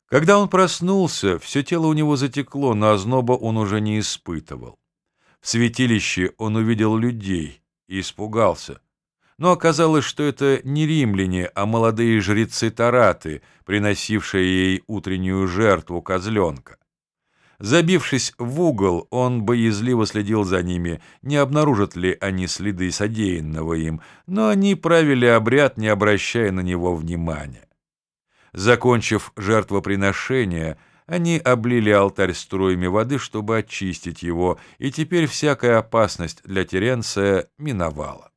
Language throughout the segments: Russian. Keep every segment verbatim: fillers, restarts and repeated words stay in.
Когда он проснулся, все тело у него затекло, но озноба он уже не испытывал. В святилище он увидел людей и испугался. Но оказалось, что это не римляне, а молодые жрецы-тараты, приносившие ей утреннюю жертву козленка. Забившись в угол, он боязливо следил за ними, не обнаружат ли они следы содеянного им, но они правили обряд, не обращая на него внимания. Закончив жертвоприношение, они облили алтарь струями воды, чтобы очистить его, и теперь всякая опасность для Теренция миновала.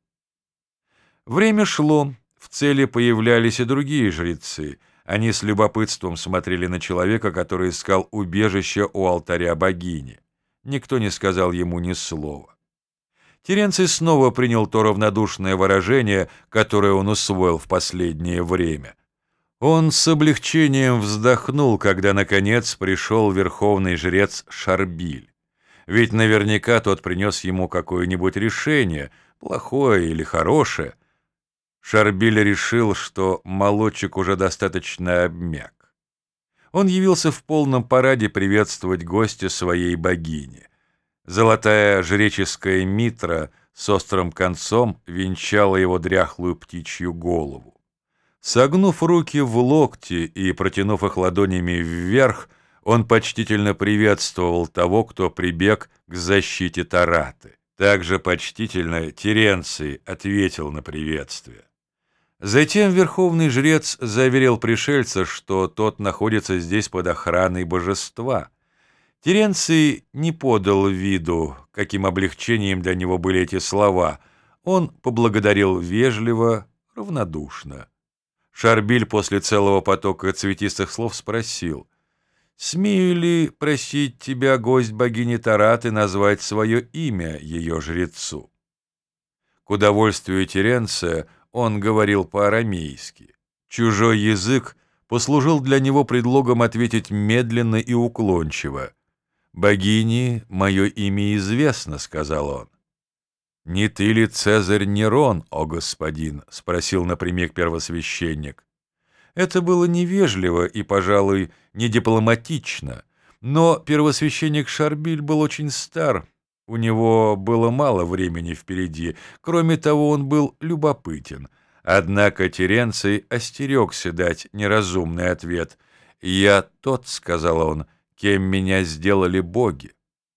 Время шло, в цели появлялись и другие жрецы. Они с любопытством смотрели на человека, который искал убежище у алтаря богини. Никто не сказал ему ни слова. Теренций снова принял то равнодушное выражение, которое он усвоил в последнее время. Он с облегчением вздохнул, когда, наконец, пришел верховный жрец Шарбиль. Ведь наверняка тот принес ему какое-нибудь решение, плохое или хорошее. Шарбиль решил, что молодчик уже достаточно обмяк. Он явился в полном параде приветствовать гостя своей богини. Золотая жреческая митра с острым концом венчала его дряхлую птичью голову. Согнув руки в локти и протянув их ладонями вверх, он почтительно приветствовал того, кто прибег к защите Тараты. Также почтительно Теренций ответил на приветствие. Затем верховный жрец заверил пришельца, что тот находится здесь под охраной божества. Теренций не подал виду, каким облегчением для него были эти слова. Он поблагодарил вежливо, равнодушно. Шарбиль после целого потока цветистых слов спросил: «Смею ли просить тебя, гость богини Тараты, назвать свое имя ее жрецу?» К удовольствию Теренция он говорил по-арамейски. Чужой язык послужил для него предлогом ответить медленно и уклончиво. «Богине мое имя известно», — сказал он. «Не ты ли Цезарь Нерон, о господин?» — спросил напрямик первосвященник. Это было невежливо и, пожалуй, не дипломатично, но первосвященник Шарбиль был очень стар, у него было мало времени впереди, кроме того, он был любопытен. Однако Теренций остерегся дать неразумный ответ. «Я тот», — сказал он, — «кем меня сделали боги».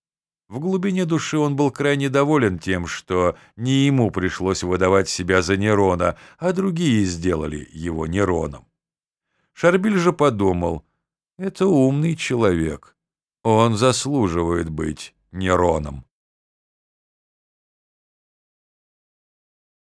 В глубине души он был крайне доволен тем, что не ему пришлось выдавать себя за Нерона, а другие сделали его Нероном. Шарбиль же подумал: это умный человек, он заслуживает быть Нероном.